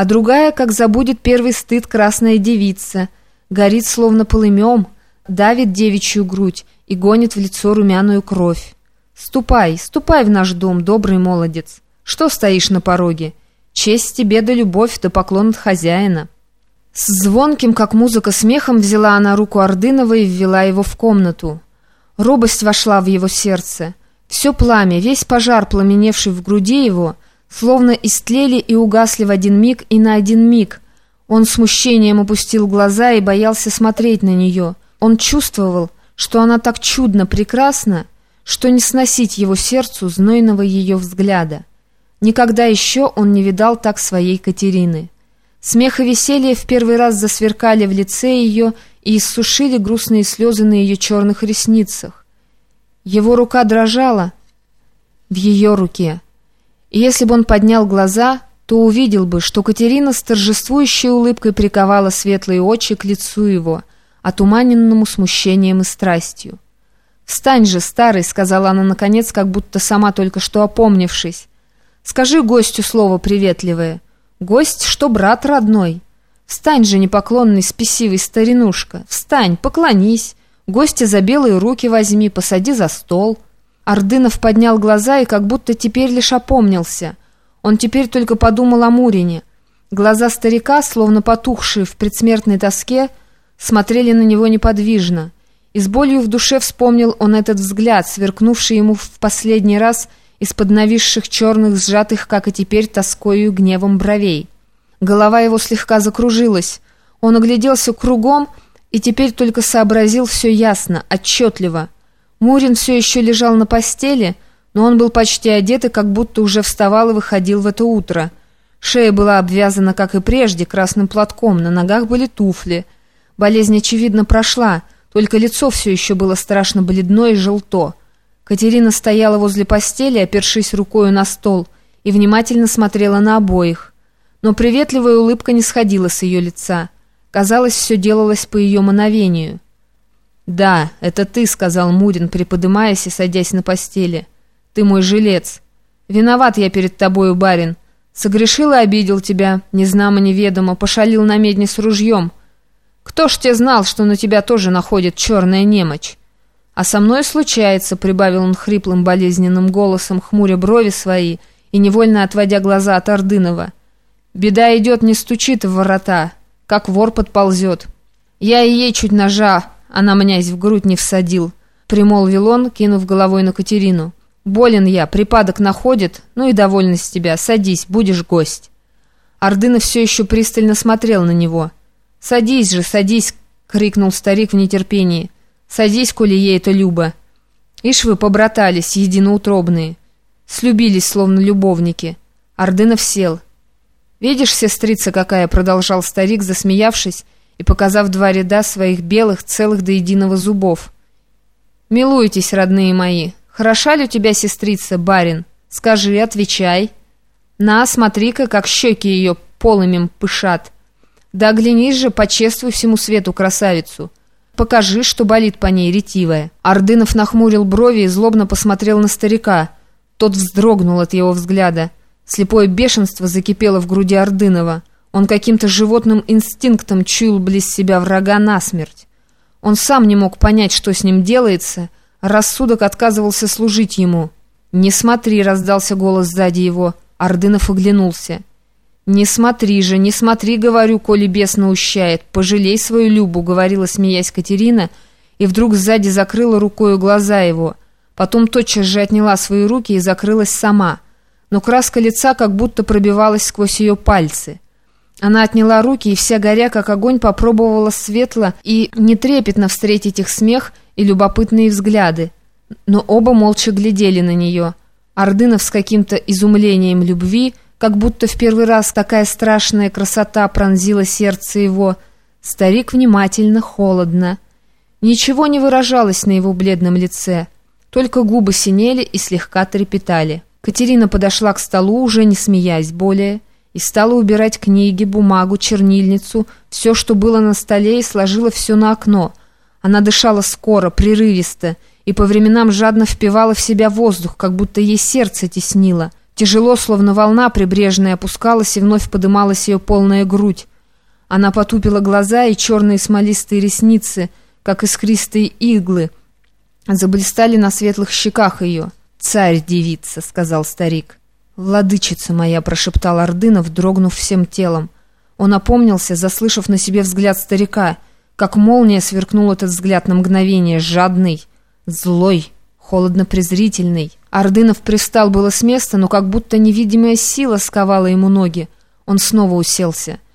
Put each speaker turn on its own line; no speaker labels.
а другая, как забудет первый стыд, красная девица, горит словно полымем, давит девичью грудь и гонит в лицо румяную кровь. Ступай, ступай в наш дом, добрый молодец. Что стоишь на пороге? Честь тебе да любовь, да поклон от хозяина». С звонким, как музыка, смехом взяла она руку Ордынова и ввела его в комнату. Робость вошла в его сердце. Все пламя, весь пожар, пламеневший в груди его, словно истлели и угасли в один миг и на один миг. Он с смущением опустил глаза и боялся смотреть на нее. Он чувствовал, что она так чудно прекрасна, что не сносить его сердцу знойного ее взгляда. Никогда еще он не видал так своей Катерины. Смех и веселье в первый раз засверкали в лице ее и иссушили грустные слезы на ее черных ресницах. Его рука дрожала в ее руке, и если бы он поднял глаза, то увидел бы, что Катерина с торжествующей улыбкой приковала светлые очи к лицу его, отуманенному смущением и страстью. «Встань же, старый», — сказала она наконец, как будто сама только что опомнившись. «Скажи гостю слово приветливое. Гость, что брат родной. Встань же, непоклонный, спесивый старинушка, встань, поклонись, гостя за белые руки возьми, посади за стол». Ордынов поднял глаза и как будто теперь лишь опомнился. Он теперь только подумал о Мурине. Глаза старика, словно потухшие в предсмертной тоске, смотрели на него неподвижно. И с болью в душе вспомнил он этот взгляд, сверкнувший ему в последний раз из-под нависших черных, сжатых, как и теперь, тоскою и гневом бровей. Голова его слегка закружилась. Он огляделся кругом и теперь только сообразил все ясно, отчетливо. Мурин все еще лежал на постели, но он был почти одет и как будто уже вставал и выходил в это утро. Шея была обвязана, как и прежде, красным платком, на ногах были туфли. Болезнь, очевидно, прошла, только лицо все еще было страшно бледно и желто. Катерина стояла возле постели, опершись рукою на стол, и внимательно смотрела на обоих. Но приветливая улыбка не сходила с ее лица. Казалось, все делалось по ее мановению. «Да, это ты», — сказал Мурин, приподымаясь и садясь на постели. «Ты мой жилец. Виноват я перед тобою, барин. Согрешил и обидел тебя, незнамо-неведомо, пошалил на медне с ружьем. Кто ж те знал, что на тебя тоже находит черная немочь? А со мной случается», — прибавил он хриплым болезненным голосом, хмуря брови свои и невольно отводя глаза от Ордынова. «Беда идет, не стучит в ворота, как вор подползет. Я и ей чуть ножа, она мнясь в грудь не всадил», — примолвил он, кинув головой на Катерину. «Болен я, припадок находит, ну и довольна с тебя, садись, будешь гость». Ордынов все еще пристально смотрел на него. «Садись же, садись!» — крикнул старик в нетерпении. «Садись, коли ей это любо. Ишь вы побратались, единоутробные. Слюбились, словно любовники». Ордынов сел. «Видишь, сестрица какая?» — продолжал старик, засмеявшись и показав два ряда своих белых, целых до единого зубов. «Милуйтесь, родные мои. Хороша ли у тебя сестрица, барин? Скажи, отвечай. На, смотри-ка, как щеки ее полымем пышат. Да оглянись же, почествуй всему свету красавицу. Покажи, что болит по ней ретивая». Ордынов нахмурил брови и злобно посмотрел на старика. Тот вздрогнул от его взгляда. Слепое бешенство закипело в груди Ордынова. Он каким-то животным инстинктом чуял близ себя врага насмерть. Он сам не мог понять, что с ним делается, а рассудок отказывался служить ему. «Не смотри», — раздался голос сзади его. Ордынов оглянулся. «Не смотри же, не смотри, говорю, коли бес наущает. Пожалей свою Любу», — говорила, смеясь, Катерина, и вдруг сзади закрыла рукою глаза его. Потом тотчас же отняла свои руки и закрылась сама. Но краска лица как будто пробивалась сквозь ее пальцы. Она отняла руки и вся горя, как огонь, попробовала светло и нетрепетно встретить их смех и любопытные взгляды. Но оба молча глядели на нее. Ордынов с каким-то изумлением любви, как будто в первый раз такая страшная красота пронзила сердце его. Старик внимательно, холодно. Ничего не выражалось на его бледном лице, только губы синели и слегка трепетали. Катерина подошла к столу, уже не смеясь более, и стала убирать книги, бумагу, чернильницу, все, что было на столе, и сложила все на окно. Она дышала скоро, прерывисто, и по временам жадно впивала в себя воздух, как будто ей сердце теснило. Тяжело, словно волна прибрежная, опускалась и вновь подымалась ее полная грудь. Она потупила глаза, и черные смолистые ресницы, как искристые иглы, заблистали на светлых щеках ее. «Царь-девица», — сказал старик. «Владычица моя», — прошептал Ордынов, дрогнув всем телом. Он опомнился, заслышав на себе взгляд старика. Как молния сверкнул этот взгляд на мгновение, жадный, злой, холодно-презрительный. Ордынов привстал было с места, но как будто невидимая сила сковала ему ноги. Он снова уселся.